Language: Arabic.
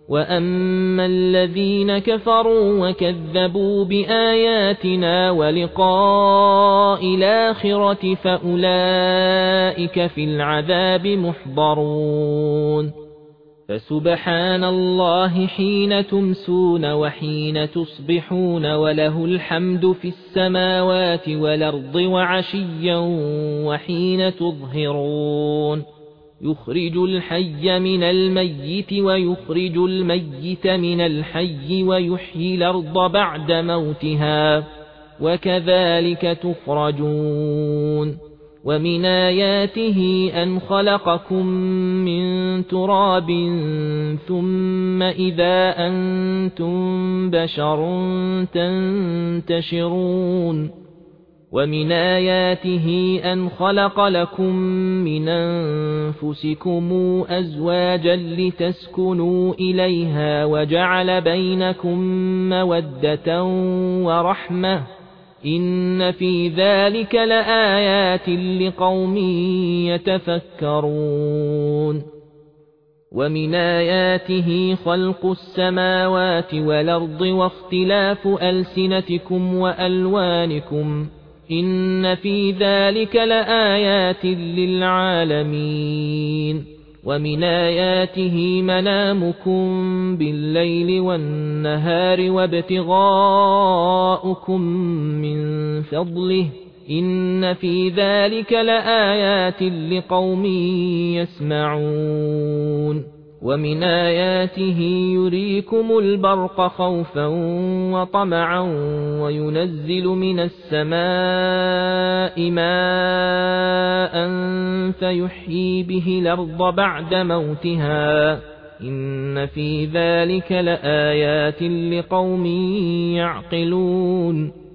وأما الذين كفروا وكذبوا بآياتنا ولقاء الآخرة فأولئك في العذاب محضرون فسبحان الله حين تمسون وحين تصبحون وله الحمد في السماوات والأرض وعشيا وحين تظهرون يخرج الحي من الميت ويخرج الميت من الحي ويحيي الأرض بعد موتها وكذلك تخرجون ومن آياته أن خلقكم من تراب ثم إذا أنتم بشر تنتشرون ومن آياته أن خلق لكم من أنفسكم أزواجا لتسكنوا إليها وجعل بينكم مودة ورحمة إن في ذلك لآيات لقوم يتفكرون ومن آياته خلق السماوات والأرض واختلاف ألسنتكم وألوانكم إن في ذلك لآيات للعالمين ومن آياته منامكم بالليل والنهار وابتغاؤكم من فضله إن في ذلك لآيات لقوم يسمعون ومن آياته يريكم البرق خوفا وطمعا وينزل من السماء ماء فيحيي به الأرض بعد موتها إن في ذلك لآيات لقوم يعقلون